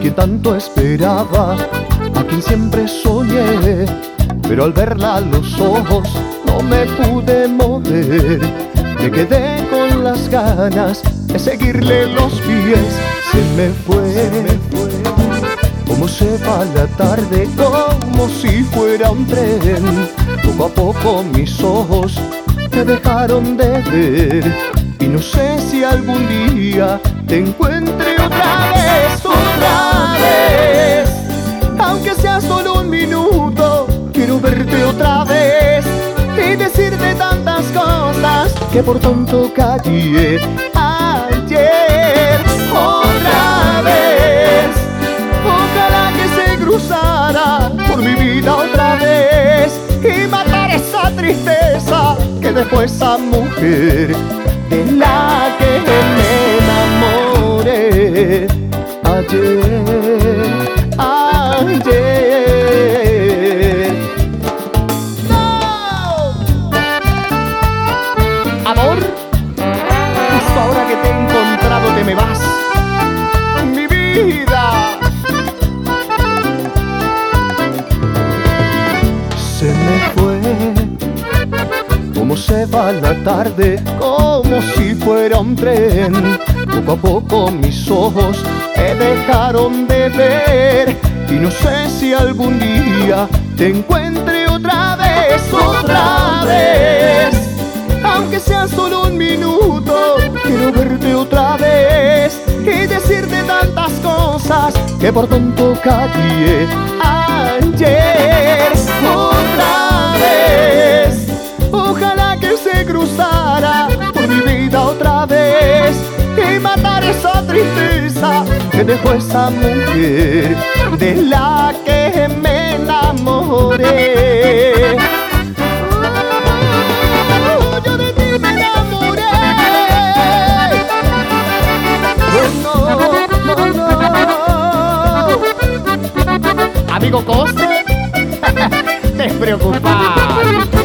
quien tanto esperaba, a quien siempre soñé, pero al verla a los ojos no me pude mover. Me quedé con las ganas de seguirle los pies. Se me fue, como se va la tarde, como si fuera un tren. Poco a poco mis ojos te dejaron de ver, y no sé si algún día te encuentre otra vez, aunque sea solo un minuto. Quiero verte otra vez y decirte tantas cosas que por tonto callé ayer. Otra vez, ojalá que se cruzara por mi vida otra vez y matar esa tristeza que dejó esa mujer de la que me enamoré ayer. ¡No! Amor, justo ahora que te he encontrado te me vas, mi vida. Se me fue, como se va la tarde, como si fuera un tren. Poco a poco mis ojos te dejaron de ver, y no sé si algún día te encuentre otra vez, aunque sea solo un minuto. Quiero verte otra vez y decirte tantas cosas que por tonto callé ayer. Otra vez, ojalá que se cruzara por mi vida otra vez y matar esa tristeza que dejó esa mujer de la que me enamoré. Yo de ti me enamoré. No. Amigo Coste, despreocupado.